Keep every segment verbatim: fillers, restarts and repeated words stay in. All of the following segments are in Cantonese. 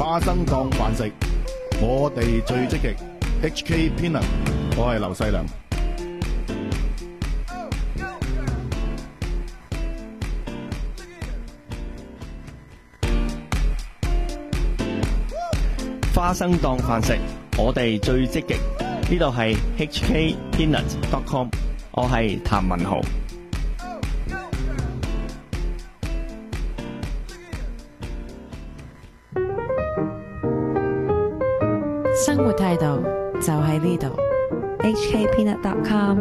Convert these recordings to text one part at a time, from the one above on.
花生當飯食，我哋最積極。H K Peanut， 我係劉細良。 花生當飯食，我哋最積極。呢度係 H K Peanut dot com， 我係譚文豪。 生活態度就喺呢度 ，H K Peanut dot com。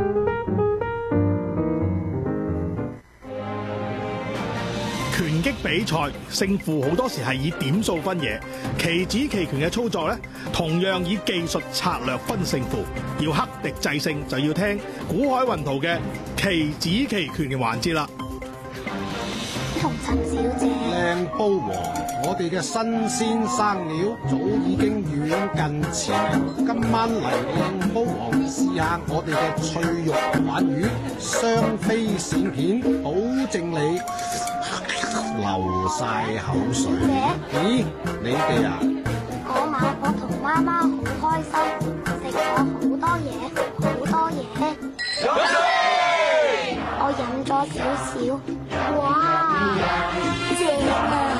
拳擊比賽勝負好多時係以點數分野，棋子棋拳嘅操作呢，同樣以技術策略分勝負。要克敵制勝，就要聽古海雲圖嘅棋子棋拳嘅環節啦。 紅塵小姐， 靚煲王，我哋嘅新鮮生料早已經遠近馳名。今晚嚟靚煲王試下我哋嘅脆肉鯇魚，雙飛鱔片，保證你流晒口水。咦，你哋啊？ 嗰晚我同媽媽好開心，食咗好多嘢，好多嘢。我飲咗少少，哇，正啊！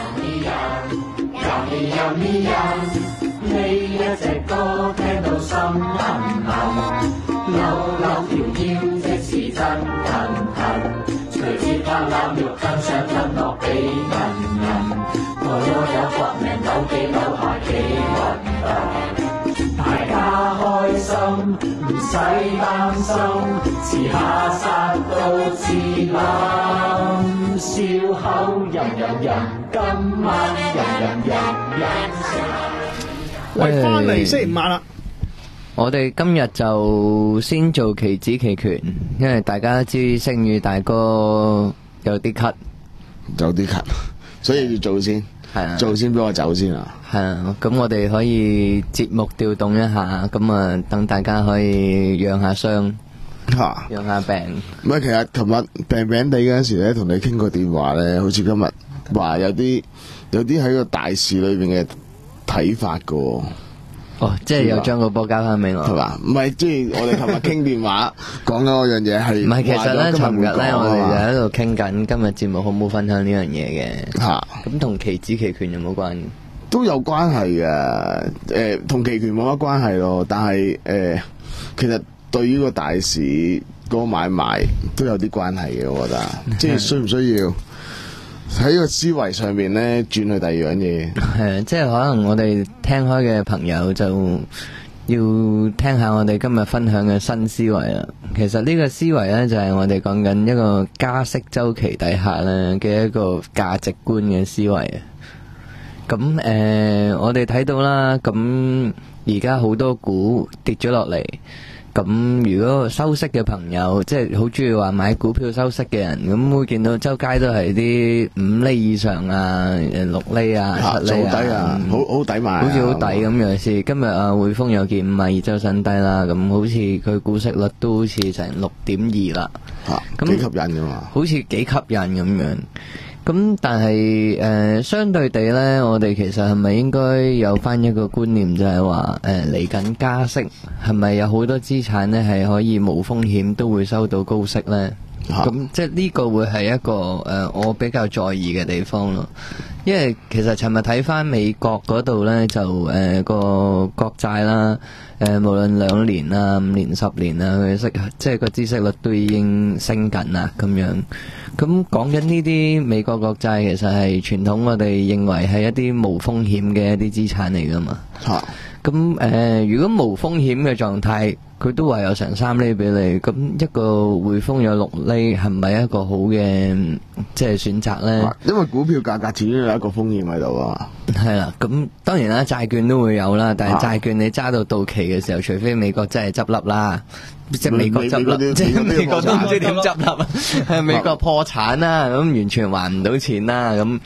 呢一隻歌聽到心痕痕，扭扭條腰即是真痕痕，隨節拍攬肉更想吞落俾人人，我有搏命扭幾扭下幾運動，大家開心唔使擔心，遲下殺到自冧，笑口吟吟吟，今晚吟吟吟吟成。 喂，翻嚟星期五晚啦。 我哋今日就先做棋子棋拳，因為大家都知星宇大哥有啲咳， 有啲咳，所以要做先，係啊，做先俾我走先啊。 係啊，咁我哋可以節目調動一下，咁啊等大家可以養下傷， 吓， 養下病。 唔係，其實琴日病病地嗰陣時咧，同你傾過電話咧，好似今日話有啲有啲喺個大事裏邊嘅睇法噶。 哦，即係又將個波交翻俾我， 係嘛？唔係，即係我哋琴日傾電話講緊嗰樣嘢係。 唔係，其實咧，尋日咧，我哋就喺度傾緊今日節目好唔好分享呢樣嘢嘅。吓，咁同棋子棋拳有冇關？ 都有關係嘅，誒，同棋拳冇乜關係咯。但係誒，其實對於個大市嗰個買賣都有啲關係嘅，我覺得。即係需唔需要喺個思維上面咧轉去第二樣嘢？ 係啊，即係可能我哋聽開嘅朋友就要聽下我哋今日分享嘅新思維啦。其實呢個思維咧就係我哋講緊一個加息周期底下咧嘅一個價值觀嘅思維啊。咁誒、呃，我哋睇到啦，咁而家好多股跌咗落嚟。咁如果收息嘅朋友，即係好中意話買股票收息嘅人，咁會見到周街都係啲五厘以上啊，誒六厘啊，七厘啊， 底啊，好好抵買， 好似好抵咁樣先。今日啊，匯豐有件五十二周新低啦，咁好似佢股息率都好似成六點二啦， 咁幾吸引噶嘛？ 好似幾吸引咁樣。咁但係誒、呃，相對地咧，我哋其實係咪應該有翻一個觀念，就係話誒嚟緊加息，係咪有好多資產咧係可以無風險都會收到高息咧？咁、啊、即係呢個會係一個誒、呃、我比較在意嘅地方咯。因為其實尋日睇翻美國嗰度咧，就誒、呃、個國債啦，誒、呃、無論兩年啊、五年、十年啊，佢息即係個孳息率都已經升緊啦，咁樣。咁講緊呢啲美國國債，其實係傳統我哋認為係一啲無風險嘅一啲資產嚟噶嘛。嚇！咁誒，如果無風險嘅狀態，佢都話有成三厘俾你，咁一個匯豐有六厘，係咪一個好嘅即係選擇咧？ 因為股票價格始終有一個風險喺度啊。 係啦，咁當然啦，債券都會有啦，但係債券你揸到到期嘅時候，除非美國真係執笠啦。即係美國執笠，即係美國都唔知點執笠啊！係美國破產啦，咁完全還唔到錢啦，咁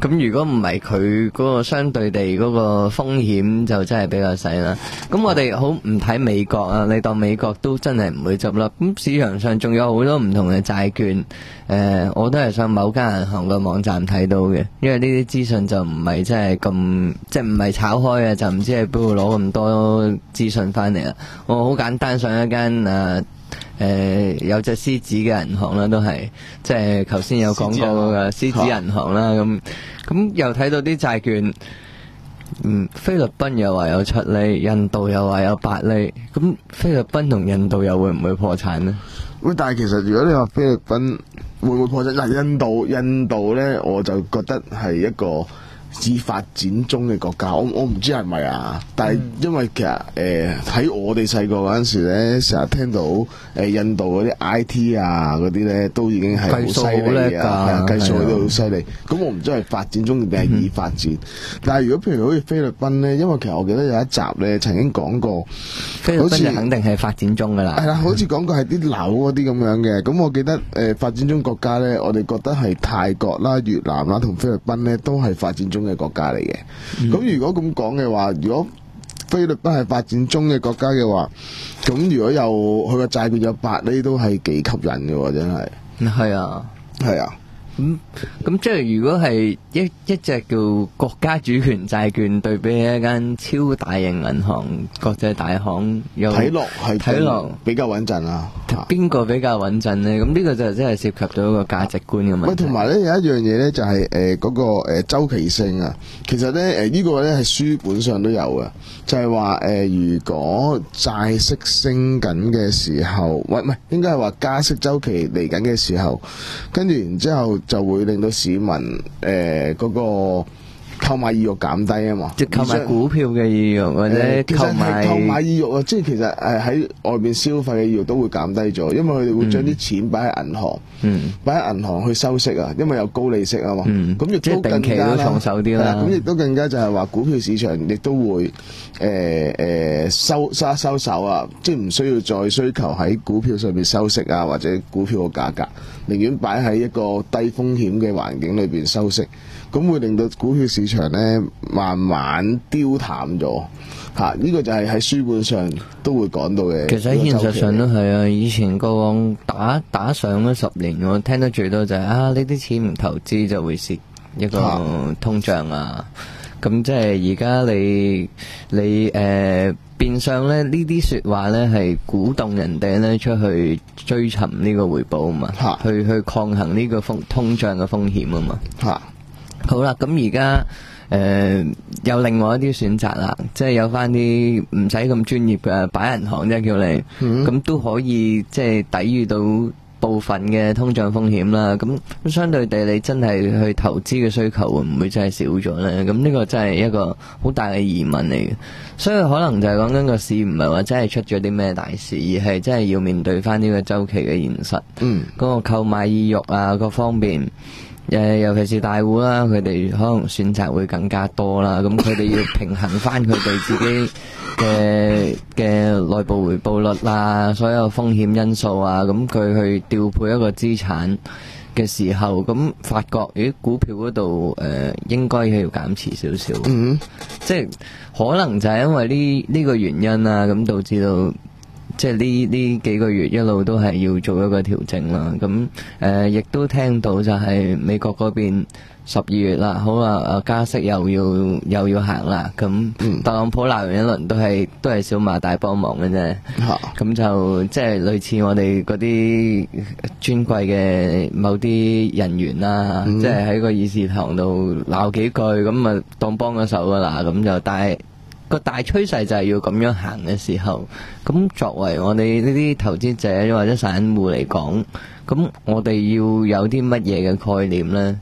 咁如果唔係佢嗰個相對地嗰個風險就真係比較細啦。咁我哋好唔睇美國啊，你當美國都真係唔會執笠。咁市場上仲有好多唔同嘅債券，誒、呃，我都係上某間銀行嘅網站睇到嘅，因為呢啲資訊就唔係真係咁，即係唔係炒開嘅，就唔知喺邊度攞咁多資訊翻嚟啦。我好簡單上一間誒。呃誒、呃，有隻獅子嘅銀行啦，都係即係頭先有講過嘅獅子銀行啦，咁咁又睇到啲債券，嗯，菲律賓又話有七厘，印度又話有八厘，咁菲律賓同印度又會唔會破產呢？ 喂，但係其實如果你話菲律賓會唔會破產，嗱，印度印度咧，我就覺得係一個已發展中嘅國家，我我唔知係咪啊，但係因為其實誒喺、呃、我哋細個嗰陣時咧，成日聽到誒、呃、印度嗰啲 I T 啊嗰啲咧，都已經係好犀利啊，計數都好犀利。咁我唔知係發展中定係已發展。嗯、但係如果譬如好似菲律賓咧，因為其實我記得有一集咧曾經講過， 菲律賓就肯定係發展中噶啦。係啦， 好似講過係啲樓嗰啲咁樣嘅。咁我記得誒、呃、發展中國家咧，我哋覺得係泰國啦、越南啦同菲律賓咧都係發展中嘅國家嚟嘅，咁、嗯、如果咁講嘅話，如果菲律賓係發展中嘅國家嘅話，咁如果有佢個債券有八厘，都係幾吸引嘅，真係。 係啊， 係啊。 咁咁即係如果係一一隻叫國家主權債券對比一間超大型銀行、國際大行，又睇落係睇落比較穩陣啊。 邊個比較穩陣呢？咁呢個就真係涉及到一個價值觀嘅問題。 喂，同埋咧有一樣嘢咧就係誒嗰個誒周期性啊。其實咧誒呢個咧係書本上都有嘅，就係話誒如果債息升緊嘅時候，喂唔係應該係話加息周期嚟緊嘅時候，跟住然之後就會令到市民誒嗰、呃那個購買意欲減低啊嘛， 即係購買股票嘅意欲或者購買購買意欲啊，即係其實誒喺外邊消費嘅意欲都會減低咗，因為佢哋會將啲錢擺喺銀行，擺喺銀行去收息啊，因為有高利息啊嘛，咁亦、嗯、都更加啦， 重手啲啦， 咁亦都更加就係話股票市場亦都會誒誒、呃呃、收收收手啊，即係唔需要再需求喺股票上面收息啊，或者股票嘅價格，寧願擺喺一個低風險嘅環境裏邊收息。咁會令到股票市場咧慢慢凋淡咗，嚇、啊！呢、這個就係喺書本上都會講到嘅。 其實喺現實上都係啊，以前過往打打上咗十年，我聽得最多就係、是、啊，呢啲錢唔投資就會蝕一個通脹啊。咁、啊、即係而家你你誒、呃、變相咧呢啲説話咧係鼓動人哋咧出去追尋呢個回報啊嘛，啊去去抗衡呢個風通脹嘅風險啊嘛，嚇、啊。好啦，咁而家誒有另外一啲選擇啦，即係有翻啲唔使咁專業嘅擺銀行啫，叫你，咁、嗯、都可以即係抵禦到部分嘅通脹風險啦。咁相對地，你真係去投資嘅需求會唔會真係少咗呢？咁呢個真係一個好大嘅疑問嚟嘅。所以可能就係講緊個市唔係話真係出咗啲咩大事，而係真係要面對翻呢個週期嘅現實。嗯，嗰個購買意欲啊，各方面。誒，尤其是大戶啦，佢哋可能選擇會更加多啦。咁佢哋要平衡翻佢哋自己嘅嘅內部回報率啦，所有風險因素啊，咁佢去調配一個資產嘅時候，咁發覺咦，股票嗰度誒應該要減持少少。嗯，即係可能就係因為呢呢個原因啊，咁導致到。即係呢呢幾個月一路都係要做一個調整啦，咁誒亦都聽到就係美國嗰邊十二月啦，好啊，加息又要又要行啦，咁特朗普鬧完一輪都係都係小馬大幫忙嘅啫，咁、啊、就即係類似我哋嗰啲尊貴嘅某啲人員啦，嗯、即係喺個議事堂度鬧幾句，咁啊當幫咗手噶啦，咁就但係。個大趨勢就係要咁樣行嘅時候，咁作為我哋呢啲投資者或者散戶嚟講，咁我哋要有啲乜嘢嘅概念呢？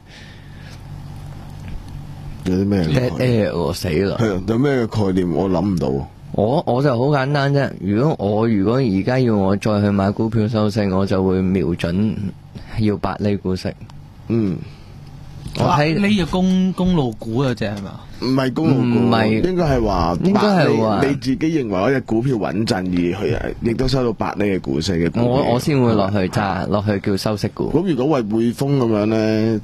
有啲咩概念？我死啦！ 係啊，有咩概念？我諗唔到。 我我就好簡單啫。如果我如果而家要我再去買股票收息，我就會瞄準要八厘股息。嗯。 八厘嘅公公路股嗰隻係嘛？ 唔係公路股，唔係應該係話， 應該係話你自己認為嗰隻股票穩陣而去，亦都收到八厘嘅股息嘅股。 我我先會落去揸，落去叫收息股。 咁如果為匯豐咁樣咧，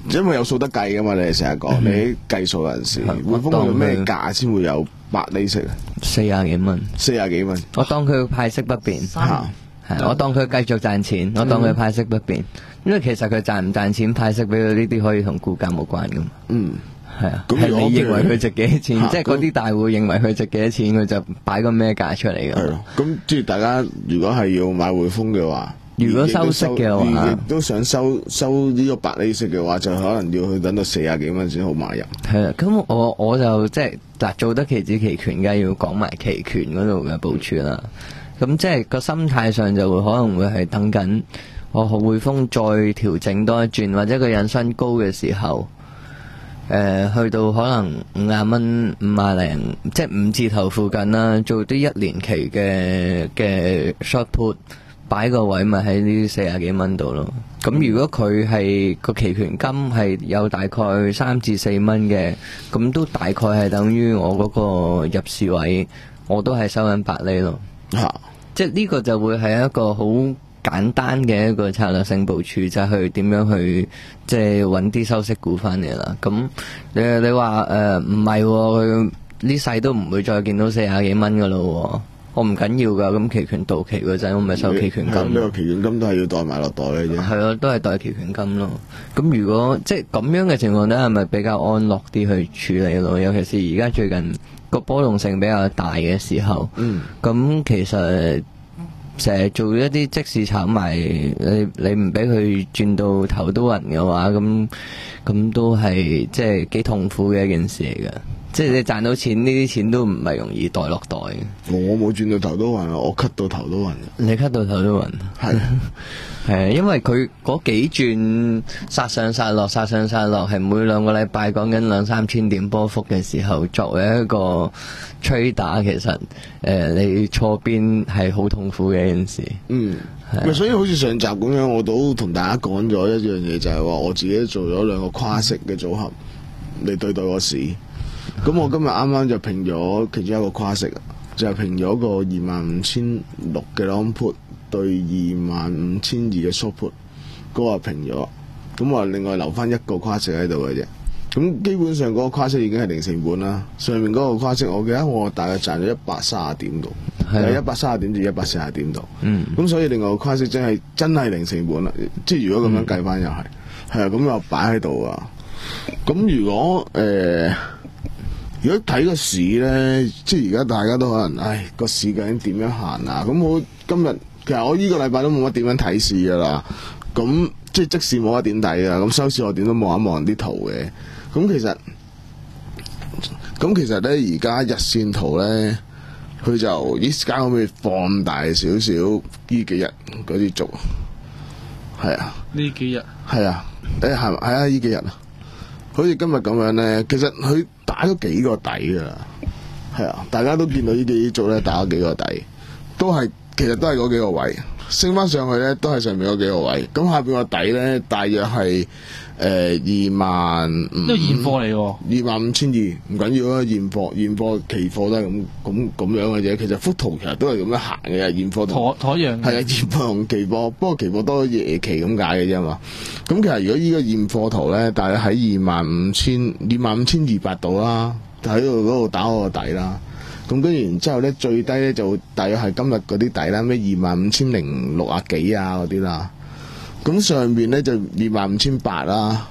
因為有數得計噶嘛，你哋成日講，你啲計數嗰陣時，匯豐用咩價先會有八厘息啊？ 四廿幾蚊， 四廿幾蚊。 我當佢派息不變，係我當佢繼續賺錢，我當佢派息不變，因為其實佢賺唔賺錢派息俾佢呢啲可以同股價冇關噶嘛。 嗯， 係啊，係你認為佢值幾多錢，即係嗰啲大戶認為佢值幾多錢，佢就擺個咩價出嚟噶。 係咯，咁即係大家如果係要買匯豐嘅話。 如果收息嘅話， 亦都想收收呢個八厘息嘅話，就可能要去等到四廿幾蚊先好買入。 係啦，咁我我就即係嗱，做得期指期權，梗係要講埋期權嗰度嘅部署啦。咁即係個心態上就會可能會係等緊我匯豐再調整多一轉，或者個引伸高嘅時候，誒、呃、去到可能五廿蚊、五廿零，即係五字頭附近啦，做啲一年期嘅嘅 short put。擺個位咪喺呢四廿幾蚊度咯。咁如果佢係個期權金係有大概三至四蚊嘅，咁都大概係等於我嗰個入市位，我都係收緊八厘咯。嚇、啊！即係呢個就會係一個好簡單嘅一個策略性部署，就係、是、去點樣去即係揾啲收息股翻嚟啦。咁你你話誒唔係佢呢世都唔會再見到四廿幾蚊噶咯。我唔緊要噶，咁期權到期嗰陣，我咪收期權金。 呢個期權金都係要袋埋落袋嘅啫。 係咯，都係袋期權金咯。咁如果即係咁樣嘅情況底下，係咪比較安樂啲去處理咯？尤其是而家最近個波動性比較大嘅時候，嗯，咁其實成日做一啲即時炒賣，你你唔俾佢轉到頭都暈嘅話，咁咁都係即係幾痛苦嘅一件事嚟嘅。即係你賺到錢，呢啲錢都唔係容易袋落袋嘅。 我冇轉到頭都暈，我咳到頭都暈。 你咳到頭都暈，係係因為佢嗰幾轉殺上殺落，殺上殺落，係每兩個禮拜講緊兩三千點波幅嘅時候，作為一個 trader，其實誒、呃、你錯邊係好痛苦嘅一件事。嗯， 所以好似上集咁樣，我都同大家講咗一樣嘢，就係、是、話我自己做咗兩個跨息嘅組合嚟對待個市。咁我今日啱啱就平咗其中一個跨息，就係、是、平咗個二萬五千六嘅 long put 對二萬五千二嘅 short put，嗰個平咗。咁我另外留翻一個跨息喺度嘅啫。咁基本上嗰個跨息已經係零成本啦。上面嗰個跨息，我記得我大概賺咗一百三十點度，係一百三十點至一百四十點度。嗯。咁所以另外個跨息真係真係零成本啦。即係如果咁樣計翻又係，係啊、嗯，咁又擺喺度啊。咁如果誒？呃如果睇個市咧，即係而家大家都可能，唉，個市究竟點樣行啊？咁我今日其實我呢個禮拜都冇乜點樣睇市噶啦。咁即係即使冇乜點睇噶，咁收市我點都望一望啲圖嘅。咁其實，咁其實咧，而家日線圖咧，佢就依家可唔可以放大少少呢幾日嗰啲軸？係啊， 呢幾日係啊，誒係係啊，呢幾日啊，好似今日咁樣咧，其實佢打咗幾個底噶啦，係啊，大家都見到呢幾組咧打咗幾個底，都係其實都係嗰幾個位，升翻上去咧都係上面嗰幾個位，咁下邊個底咧大約係誒二萬五， 都係現貨嚟喎， 二萬五千二唔緊要啊，現貨現貨期貨都係咁咁咁樣嘅啫，其實幅圖其實都係咁樣行嘅，現貨同同一樣係啊，現貨同期貨，不過期貨多夜期咁解嘅啫嘛。咁其實如果呢個現貨圖咧，大約喺二萬五千二萬五千二百度啦，喺度嗰度打我個底啦。咁跟住然之後咧，最低咧就大約係今日嗰啲底啦，咩二萬五千零六啊幾啊嗰啲啦。咁上邊咧就二萬五千八啦，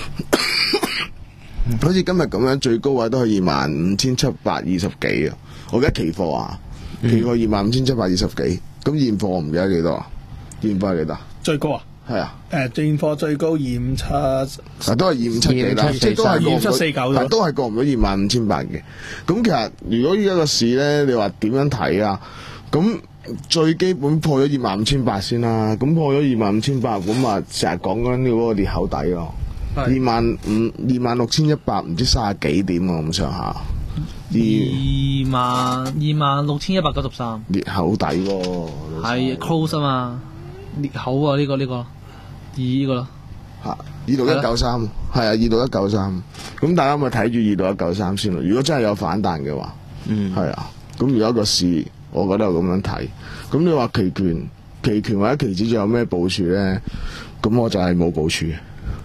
好似今日咁樣最高位都係二萬五千七百二十幾啊！我記得期貨啊，期貨二萬五千七百二十幾，咁現貨我唔記得幾多啊？現貨係幾多？ 最高啊？ 係啊， 誒現貨最高二五七， 啊都係二五七幾啦，即係都係二五七四九， 但都係過唔到二萬五千八嘅。咁其實如果依家個市咧，你話點樣睇啊？咁最基本破咗二萬五千八先啦，咁破咗二萬五千八，咁啊成日講緊嗰個裂口底咯，二萬五二萬六千一百唔知三十幾點啊咁上下， 二萬二萬六千一百九十三裂口底喎， 係 close 啊嘛，裂口啊呢、這個呢、這個二呢個咯， 嚇二六一九三，係啊二六一九三，咁大家咪睇住二六一九三先咯。如果真係有反彈嘅話，嗯，係啊，咁如果個市，我覺得係咁樣睇。咁你話期權、期權或者期指仲有咩部署咧？咁我就係冇部署嘅。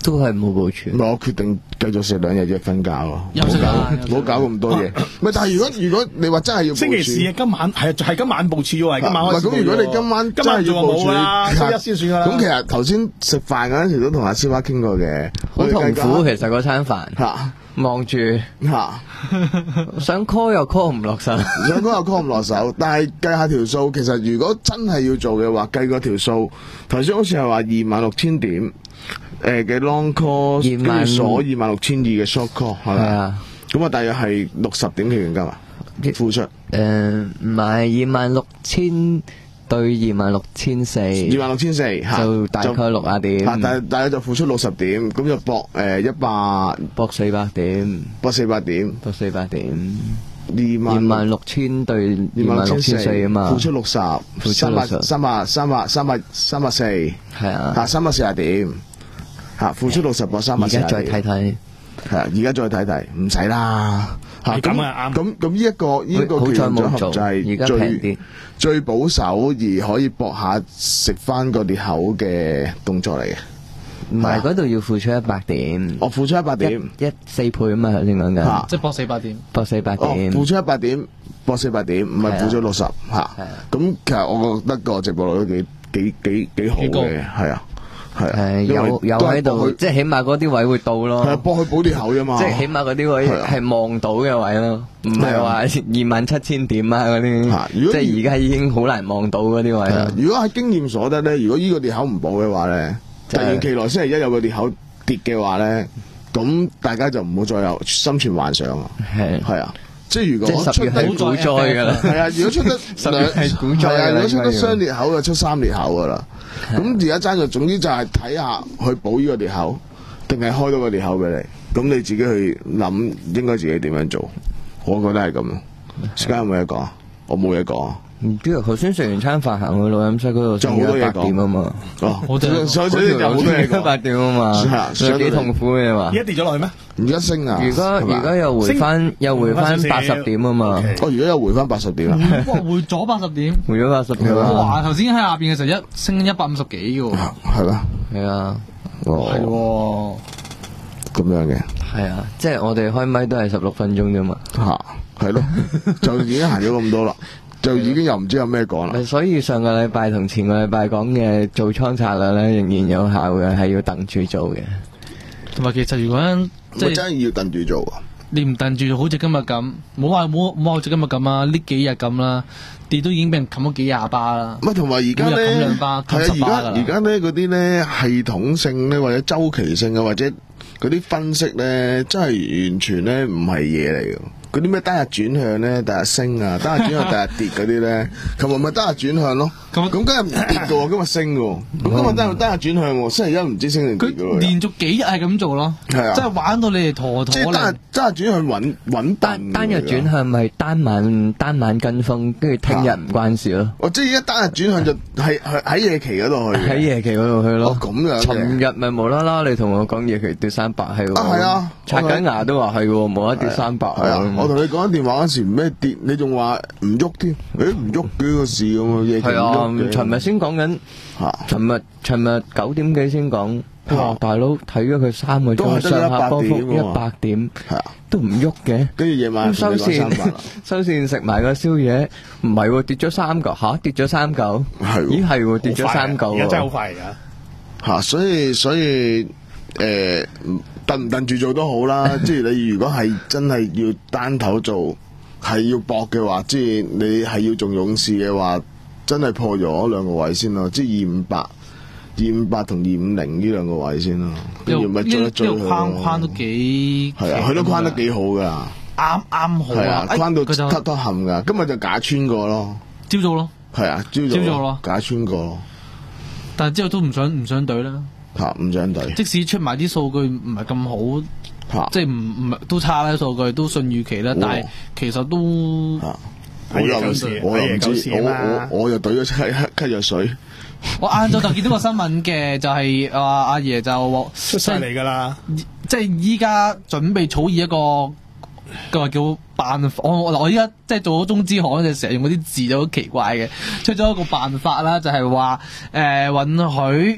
都係冇部署。 唔係我決定繼續食兩日啫，瞓覺咯， 休息啦唔好搞咁多嘢。唔係，但係如果如果你話真係要部署星期四啊，今晚係係今晚部署喎，係今晚開始部署喎。 唔係咁，如果你今晚今晚真係要部署， 冇啦，周一先算啦。 咁其實頭先食飯嗰陣時都同阿燒媽傾過嘅， 好痛苦其實嗰餐飯嚇。 望住嚇， 想 call 又 call 唔落手， 想 call 又 call 唔落手。但係計下條數，其實如果真係要做嘅話，計個條數，頭先好似係話二萬六千點，誒嘅 long call，跟住鎖二萬六千二嘅 short call，係咪啊？咁啊，大約係六十點期權金啊，付出。 誒唔係二萬六千。對二萬六千四， 二萬六千四， 就大概六啊點， 但係大概就付出六十點，咁就搏誒一百， 搏四百點， 搏四百點， 搏四百點， 二萬二萬六千對二萬六千四啊嘛， 付出六十，三百三百三百三百三百四， 係啊， 嚇三百四十點，嚇付出六十搏三百四十點， 而家再睇睇， 係啊，而家再睇睇，唔使啦。 係咁啊，啱。 咁咁呢一個呢個權重組合就係最最保守而可以搏下食翻個裂口嘅動作嚟嘅。 唔係嗰度要付出一百點， 我付出一百點， 一四倍啊嘛，頭先講緊， 即係搏四百點， 搏四百點， 付出一百點，搏四百點，唔係付咗六十嚇。咁其實我覺得個直播率都幾幾幾幾好嘅，係啊。 係有有喺度，即係起碼嗰啲位會到咯。 係幫佢補啲口啫嘛。 即係起碼嗰啲位係望到嘅位咯，唔係話二萬七千點啊嗰啲。即係而家已經好難望到嗰啲位啦。 如果喺經驗所得咧，如果呢個裂口唔補嘅話咧，突然期內星期一有個裂口跌嘅話咧，咁大家就唔好再有心存幻想啊。係係啊。即係如果出得股災噶啦， 係啊！如果出得兩係股災啊！如果出得雙裂口就出三裂口噶啦。咁而家爭就總之就係睇下去補呢個裂口，定係開多個裂口俾你。咁你自己去諗應該自己點樣做。我覺得係咁。時間有冇嘢講？我冇嘢講。 唔知啊，頭先食完餐飯行去錄音室嗰度， 就好多嘢講啊嘛。 哦， 好多所以所以就好多嘢講。 一百點啊嘛，有幾痛苦嘅嘛。 而家跌咗落去咩？ 而家升啊！ 而家而家又回翻，又回翻八十點啊嘛。 哦，而家又回翻八十點啦。 哇，回咗八十點， 回咗八十點啊！ 哇，頭先喺下邊嘅時候一升一百五十幾嘅喎。 係咩？ 係啊。 係喎。 咁樣嘅。 係啊，即係我哋開麥都係十六分鐘啫嘛。 嚇，係咯，就已經行咗咁多啦。就已經又唔知有咩講啦。 所以上個禮拜同前個禮拜講嘅做倉策略咧，仍然有效嘅，係要等住做嘅。 同埋其實如果即係真係要等住做啊！ 你唔等住，好似今日咁，冇話冇冇好似今日咁啊！呢幾日咁啦，跌都已經俾人冚咗幾廿巴啦。 唔係同埋而家咧， 冚兩巴， 係啊！而家而家咧嗰啲咧系統性咧或者周期性嘅或者嗰啲分析咧，真係完全咧唔係嘢嚟嘅。嗰啲咩單日轉向咧，第日升啊，單日轉向第日跌嗰啲咧，琴日咪單日轉向咯。咁咁今日唔跌嘅喎，今日升嘅喎。咁今日單日單日轉向喎，星期一唔知升定跌嘅喎。 佢連續幾日係咁做咯， 係啊， 即係玩到你哋陀陀。 即係單日單日轉向穩穩單單日轉向咪單晚單晚跟風，跟住聽日唔關事咯。 哦，即係而家單日轉向就係係喺夜期嗰度去。 喺夜期嗰度去咯。 哦，咁樣嘅。 尋日咪無啦啦，你同我講夜期跌三百係喎。 啊，係啊， 刷緊牙都話係喎，冇得跌三百。 係啊，我同你講電話嗰時咩跌，你仲話唔喐添？誒唔喐幾個事咁啊？夜期唔喐嘅。 尋日先講緊，尋日尋日九點幾先講。哇！大佬睇咗佢三個鐘上下波幅一百點，都唔喐嘅。 跟住夜晚收線，收線食埋個宵夜，唔係喎，跌咗三嚿嚇，跌咗三嚿。 係咦係喎，跌咗三嚿。 而家真係好快而家。 嚇！所以所以誒，燉唔燉住做都好啦。即係你如果係真係要單頭做，係要搏嘅話，即係你係要做勇士嘅話，真係破咗兩個位先咯。即係二五八。二五八同二五零呢兩個位先咯，跟住咪追一追佢咯。 呢個框框都幾係啊，佢都框得幾好噶， 啱啱好啊， 框到凸凸冚噶。今日就假穿過咯， 朝早咯， 係啊，朝早咯，假穿過咯。 但係之後都唔想唔想對啦， 嚇唔想對。 即使出埋啲數據唔係咁好，即係唔唔係都差啦，數據都信預期啦，但係其實都我又唔知，我又唔知，我我我又懟咗咳咳藥水。 我晏晝就見到個新聞嘅，就係話阿爺就出晒嚟噶啦， 即係依家準備草擬一個個叫辦法。我我依家即係做咗中資行，就成日用嗰啲字就好奇怪嘅，出咗一個辦法啦，就係話誒允許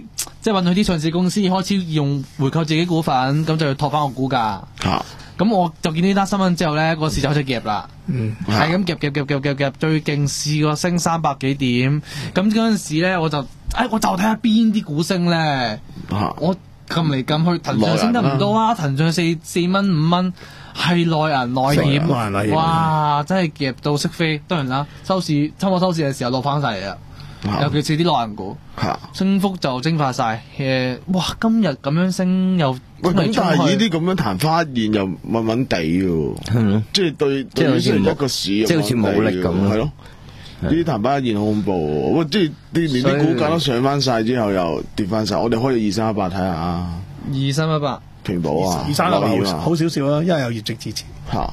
即係允許啲上市公司開始用回購自己股份，咁就要托翻個股價。 嚇咁我就見到呢單新聞之後咧，個市就開始夾啦， 嗯， 係咁夾夾夾夾夾夾，最勁試過升三百幾點。咁嗰陣時咧，我就誒、哎、我就睇下邊啲股升咧， 嚇我撳嚟撳去，騰訊升得唔多啊，騰訊四四蚊五蚊，係內銀內險， 內銀內險哇！真係夾到識飛。當然啦，收市差唔多收市嘅時候落翻晒嚟啦。尤其是啲內銀股， 嚇升幅就蒸發晒。誒，哇！今日咁樣升又喂，咁衝嚟衝去但係呢啲咁樣曇花一現又穩穩地嘅喎，即係對即係好似對於冇一個市即係好似冇力咁咯係咯。呢啲曇花一現好恐怖喎，喂！即係啲連啲股價都上翻晒之後又跌翻晒，我哋開咗二三一八睇下啊， 二三一八。 平保啊， 二三六留意啊好好少少啦，因為有業績支持。 嚇。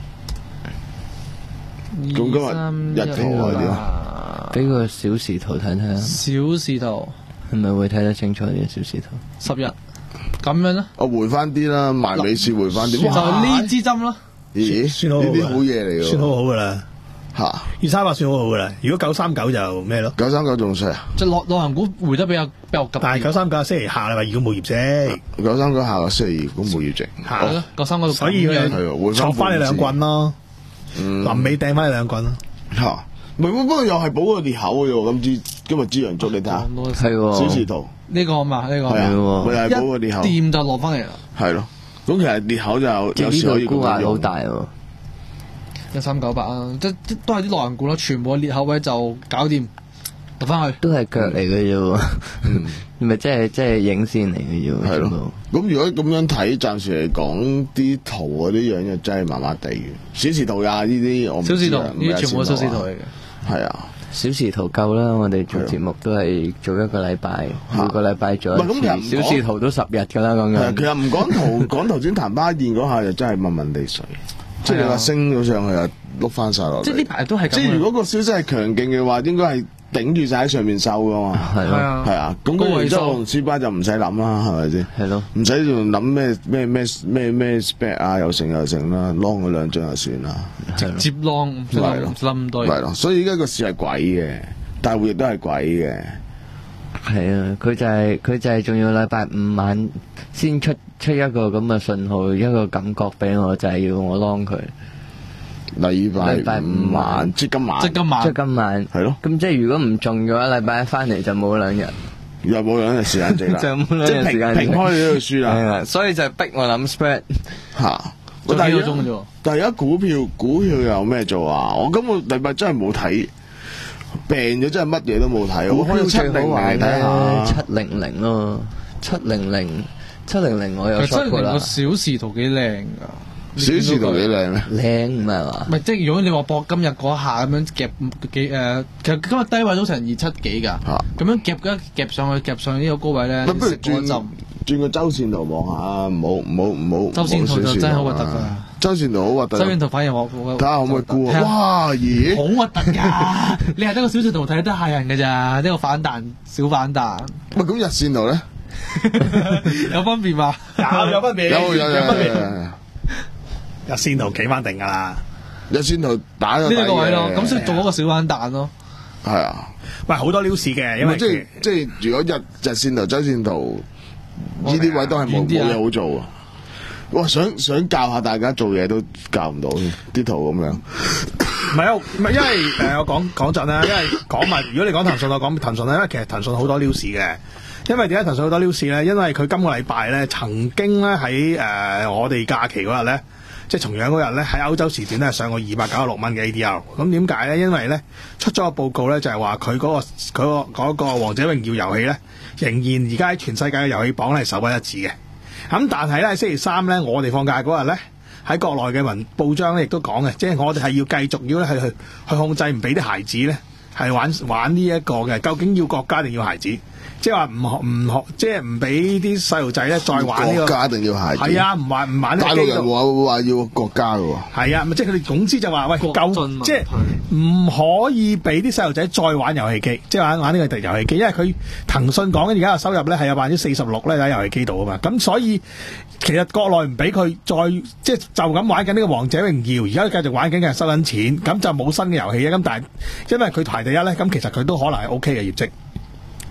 咁今日日圖係點啊？ 俾個小時圖睇睇啊， 小視圖係咪會睇得清楚啲小時圖？ 十日咁樣咧， 我回翻啲啦，埋尾市回翻啲。 就哇係呢支針咯。 咦？ 算好好㗎呢啲好嘢嚟㗎喎， 算好好噶啦， 嚇。 二三八算好好噶啦。如果九三九就咩咯？ 九三九仲衰啊？ 即係內內行股回得比較比較急。 但係九三九星期下禮拜如果冇業績， 九三九下個星期二公佈業績， 係咯， 九三嗰度， 所以佢係喎回翻戳翻你兩棍咯， 嗯臨尾掟翻你兩棍咯。 嚇。唔係，不過又係補個裂口嘅喎。今支今日支陽燭你睇下， 係喎， 小時圖呢個啊嘛，呢個係啊， 喎咪又係補個裂口， 掂就落翻嚟啦。 係咯。咁其實裂口就有即係有時可以呢個沽壓咁樣用好大喎。 一三九八啊，即即都係啲內行股咯，全部裂口位就搞掂，落翻去。 都係腳嚟嘅啫喎，咪即係即係影線嚟嘅啫喎。 係咯全部。 咁如果咁樣睇，暫時嚟講啲圖嗰啲樣就真係麻麻地嘅。小時圖呀，呢啲我唔知啊小視圖呢唔係啲全部都小視圖啊嚟嘅。 係啊。 小時圖夠啦，我哋做節目都係做一個禮拜， 嚇每個禮拜做一唔係咁其實唔次。 講小時圖都十日㗎啦，講係啊，其緊。 實唔講圖，講頭先曇花一現嗰下就真係問問地水，即係你話升咗上去又碌翻晒落嚟。 即係呢排都係咁。 即係如果個消息係強勁嘅話，應該係頂住晒喺上面收噶嘛。 係咯， 係啊， 係啊，咁高位收跟住之後同 C 巴就唔使諗啦，係咪先？ 係咯。 唔使仲諗咩咩咩咩咩 spec 啊，又成又成啦，long 嗰兩張就算啦。 係咯接浪唔使諗係咯唔使諗咁多嘢。 係咯，所以而家個市係鬼嘅，大戶亦都係鬼嘅。 係啊，佢就係佢就係仲要禮拜五晚先出出一個咁嘅信號，一個感覺俾我，就係要我 long 佢。 禮拜禮拜五晚即係今晚， 即係今晚即係今晚。 係咯， 咁即係如果唔中嘅話，禮拜一翻嚟就冇兩日， 又冇兩日時間值啦， 就冇兩即係日時間值平平開你都要輸啦。 係啊，所以就逼我諗 spread。 嚇！ 仲但係而家幾個鐘啫喎。 但係而家股票股票有咩做啊？我今個禮拜真係冇睇，病咗真係乜嘢都冇睇。 股票我開咗七最好玩零嚟睇咧， 下。 七零零咯，七零零七零零我有其實真係出過啦個，小視圖幾靚㗎。 小時圖幾靚咩？ 靚唔係嘛唔？係，即係如果你話博今日嗰下咁樣夾幾誒，其實今日低位都成二七幾㗎， 嚇咁樣夾一夾上去，夾上去呢個高位咧， 不如食嗰一轉陣。 轉個周線圖望下，唔好唔好唔好。 周線圖就真係好核突㗎啊！周線圖好核突。 周邊圖反而我我睇下可唔可以估啊？ 睇下哇！咦？ 好核突㗎！你係得個小視圖睇得嚇人㗎咋？呢個反彈小反彈喂，咁日線圖咧？ 有分別嘛？ 有有分別， 有有有有分別。 有。 日線圖企翻定㗎啦。 日線圖打咗呢底嘅個位咯，咁所以做嗰個小反彈咯。 係啊。 喂，好多 news 嘅，因為因為即係即係，如果日日線圖、周線圖呢啲位都係冇遠啲啊冇嘢好做啊！哇，想想教下大家做嘢都教唔到啲圖咁樣。 唔係啊，唔係因為誒、呃，我講講真啦，因為講埋，如果你講騰訊，我講騰訊咧，因為其實騰訊好多 news 嘅。因為點解騰訊好多 news 咧？因為佢今個禮拜咧，曾經咧喺誒我哋假期嗰日咧，即係重陽嗰日咧，喺歐洲時段咧上過二百九十六蚊嘅 A D R。咁點解咧？因為咧出咗個報告咧，就係話佢嗰個佢個嗰個《王者榮耀》遊戲咧，仍然而家喺全世界嘅遊戲榜咧係首屈一指嘅。咁但係咧喺星期三咧，我哋放假嗰日咧，喺國內嘅文報章咧亦都講嘅，即係我哋係要繼續要咧係去去控制唔俾啲孩子咧係玩玩呢一個嘅，究竟要國家定要孩子？即係話唔學唔學，即係唔俾啲細路仔咧再玩呢、這個國家定要孩子？ 係啊，唔玩唔玩呢大陸人個機度。 話話要國家嘅喎。 係啊，咪即係佢哋總之就話喂，夠國進即係唔可以俾啲細路仔再玩遊戲機，即係玩玩呢個遊戲機，因為佢騰訊講緊而家嘅收入咧係有百分之四十六咧喺遊戲機度啊嘛，咁所以其實國內唔俾佢再即係就咁玩緊呢個王者榮耀，而家繼續玩緊嘅係收緊錢，咁就冇新嘅遊戲啊，咁但係因為佢排第一咧，咁其實佢都可能係 O K 嘅業績。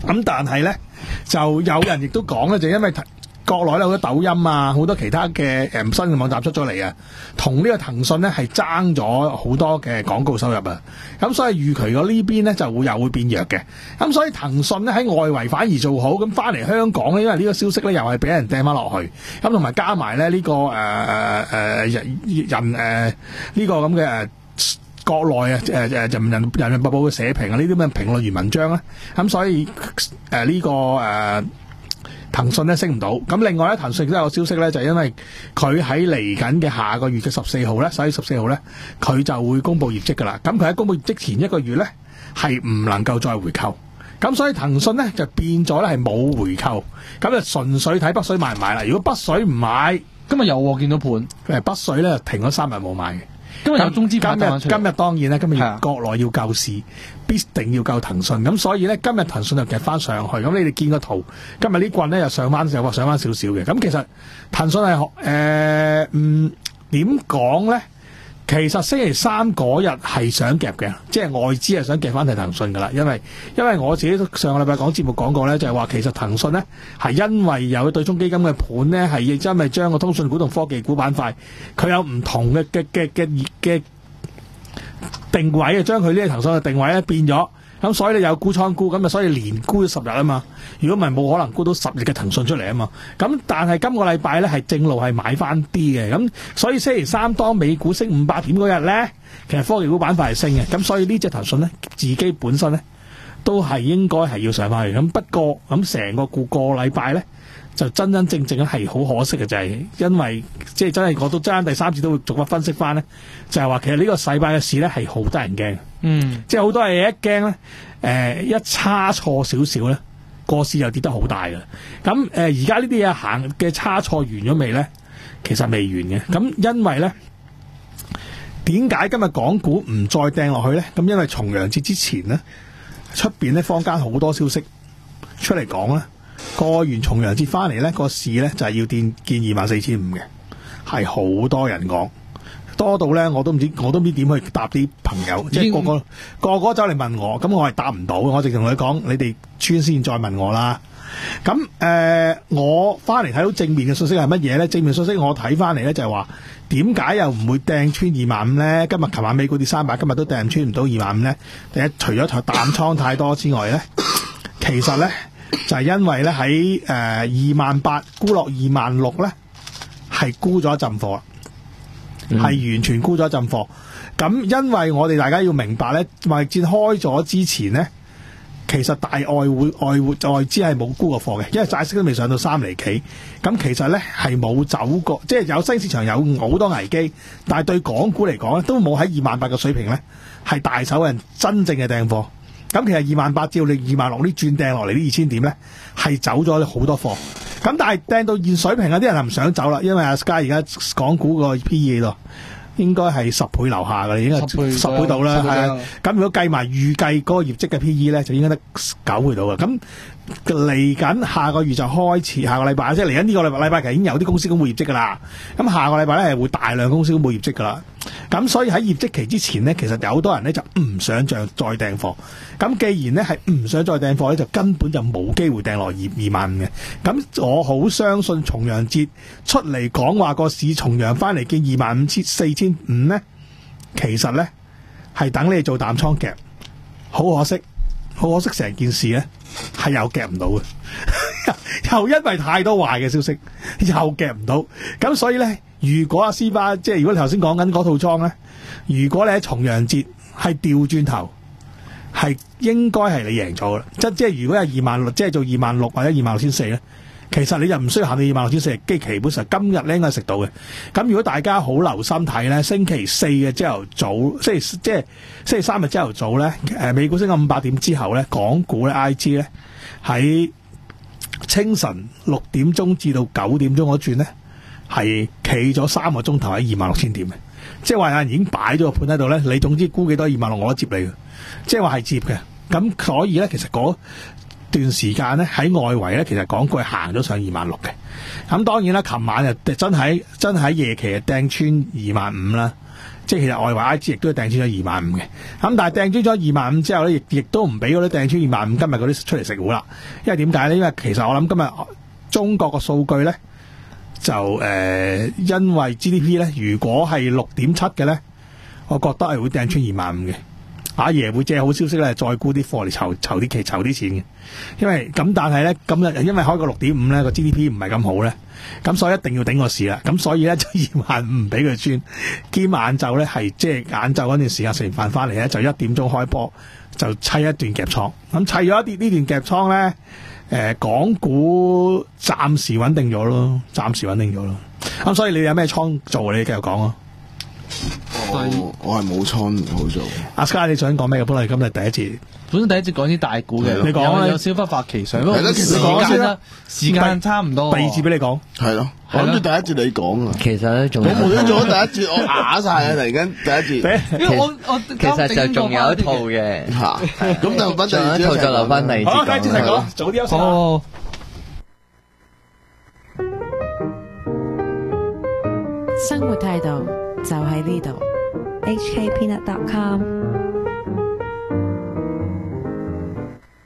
咁但係咧，就有人亦都講咧，就因為國內咧好多抖音啊，好多其他嘅誒新嘅網站出咗嚟啊，同呢個騰訊咧係爭咗好多嘅廣告收入啊，咁所以預期咗呢邊咧就會又會變弱嘅，咁所以騰訊咧喺外圍反而做好，咁翻嚟香港咧，因為呢個消息咧又係俾人掟翻落去，咁同埋加埋咧呢個誒誒誒人人誒呢個咁嘅誒。國內啊，誒誒人人人民日報嘅社評啊，呢啲咁嘅評論員文章咧，咁所以誒呢、呃這個誒、呃、騰訊咧升唔到。咁另外咧，騰訊都有消息咧，就係、因為佢喺嚟緊嘅下個月嘅十四號咧，十一月十四號咧，佢就會公布業績噶啦。咁佢喺公布業績前一個月咧，係唔能夠再回購。咁所以騰訊咧就變咗咧係冇回購，咁就純粹睇北水買唔買啦。如果北水唔買， 今日有喎見到盤， 誒北水咧停咗三日冇買嘅。 今日有中資盤今日今日當然咧，今日係啊國內要救市，必定要救騰訊。咁所以咧，今日騰訊就夾翻上去。咁你哋見個圖，今日呢棍咧又上翻，又話上翻少少嘅。咁其實騰訊係誒嗯點講咧？其實星期三嗰日係想夾嘅，即係外資係想夾翻係騰訊噶啦。因為因為我自己上個禮拜講節目講過咧，就係話其實騰訊咧係因為有對沖基金嘅盤咧，係亦真係將個通訊股同科技股板塊佢有唔同嘅嘅嘅嘅嘅定位啊，將佢呢個騰訊嘅定位咧變咗。咁所以你有沽倉沽，咁啊所以連沽咗十日啊嘛。如果唔係冇可能沽到十日嘅騰訊出嚟啊嘛。咁但係今個禮拜咧係正路係買翻啲嘅，咁所以星期三當美股升五百點嗰日咧，其實科技股板塊係升嘅，咁所以呢隻騰訊咧自己本身咧都係應該係要上翻去。咁不過咁成個個個禮拜咧就真真正正係好可惜嘅，就係、是、因為即係真係我都爭第三次都會逐個分析翻咧，就係、是、話其實呢個禮拜嘅市咧係好得人驚。 嗯， 即係好多嘢一驚咧，誒、呃、一差錯少少咧，個市又跌得好大嘅。咁誒而家呢啲嘢行嘅差錯完咗未咧？其實未完嘅。咁因為咧，點解今日港股唔再掟落去咧？咁因為重陽節之前咧，出邊咧坊間好多消息出嚟講咧，過完重陽節翻嚟咧，個市咧就係、是、要見見二萬四千五嘅，係好多人講。多到咧，我都唔知，我都唔知點去答啲朋友，即係個個個個走嚟問我，咁我係答唔到，我直同佢講，你哋穿先再問我啦。咁誒、呃，我翻嚟睇到正面嘅信息係乜嘢咧？正面信息我睇翻嚟咧就係話，點解又唔會掟穿二萬五咧？今日琴晚美股跌三百，今日都掟穿唔到二萬五咧。第一，除咗淡倉太多之外咧，其實咧就係、是、因為咧喺誒二萬八沽落二萬六咧，係沽咗一陣貨。係、嗯、完全沽咗一陣貨，咁因為我哋大家要明白咧，貿易戰開咗之前咧，其實大外匯外匯外資係冇沽過貨嘅，因為債息都未上到三厘幾，咁其實咧係冇走過，即係有新市場有好多危機，但係對港股嚟講咧，都冇喺二萬八嘅水平咧係大手人真正嘅訂貨。咁其實二萬八照你二萬六呢轉掟落嚟呢二千點咧，係走咗好多貨。咁但係掟到現水平嗰啲人係唔想走啦，因為阿 Sky 而家港股個 P E 度應該係十倍樓下㗎，已經係十倍到啦。係啊，咁如果計埋預計嗰個業績嘅 P E 咧，就應該得九倍到嘅。咁嚟緊下個月就開始，下個禮拜即係嚟緊呢個禮拜禮拜其實已經有啲公司公布業績㗎啦。咁下個禮拜咧係會大量公司公布業績㗎啦。咁所以喺業績期之前呢，其實有好多人咧就唔想再再訂貨。咁既然咧係唔想再訂貨咧，就根本就冇機會訂落二二萬五嘅。咁我好相信重陽節出嚟講話個市重陽翻嚟見二萬五千四千五咧，其實咧係等你做淡倉夾。好可惜，好可惜成件事咧係又夾唔到嘅，又因為太多壞嘅消息，又夾唔到。咁所以咧。如果阿斯巴即係如果你頭先講緊嗰套倉咧，如果你喺重陽節係調轉頭，係應該係你贏咗啦。即即係如果係二萬六，即係做二萬六或者二萬六千四咧，其實你就唔需要行到二萬六千四，基基本上今日咧應該食到嘅。咁如果大家好留心睇咧，星期四嘅朝頭早，星期即係星期三日朝頭早咧，誒美股升咗五百點之後咧，港股咧 I G 咧喺清晨六點鐘至到九點鐘嗰轉咧。係企咗三個鐘頭喺二萬六千點嘅，即係話有人已經擺咗個盤喺度咧。你總之沽幾多二萬六，我都接你嘅，即係話係接嘅。咁所以咧，其實嗰段時間咧喺外圍咧，其實港股係行咗上二萬六嘅。咁當然啦，琴晚就真係真係夜期係掟穿二萬五啦。 即係其實外圍 I G 亦都係掟穿咗二萬五嘅。咁但係掟穿咗二萬五之後咧，亦亦都唔俾嗰啲掟穿二萬五今日嗰啲出嚟食糊啦。因為點解咧？因為其實我諗今日中國個數據咧就誒、呃，因為 G D P 咧，如果係六點七嘅咧，我覺得係會掟穿二萬五嘅。阿爺會借好消息咧，再沽啲貨嚟籌籌啲期籌啲錢嘅。因為咁，但係咧今日因為開個六點五咧個 G D P 唔係咁好咧，咁所以一定要頂個市啦。咁所以咧就二萬五唔俾佢穿。兼晏晝咧係即係晏晝嗰段時間食完飯翻嚟咧，就一點鐘開波就砌一段夾倉。咁砌咗一啲呢段夾倉咧，誒、呃、港股暫時穩定咗咯，暫時穩定咗咯。咁所以你有咩倉做？你繼續講啊。 我我係冇倉好做。 阿 Sky 你想講咩嘅？本來今日第一節， 本身第一節講啲大股嘅， 你講啊， 有有小忽發奇想。 係咯，其實時講先啦間啦，時間差唔多。 第二節俾你講， 係咯，我諗住第一節你講啊。 其實咧仲我無端做咗第一節，我啞晒啊！突然間第一節， 因為我我其實就仲有一套嘅嚇，咁就分第仲有一套就留翻第二節好，第二節嚟講，早啲休息啦。 哦。 生活態度就喺呢度。H K Peanut dot com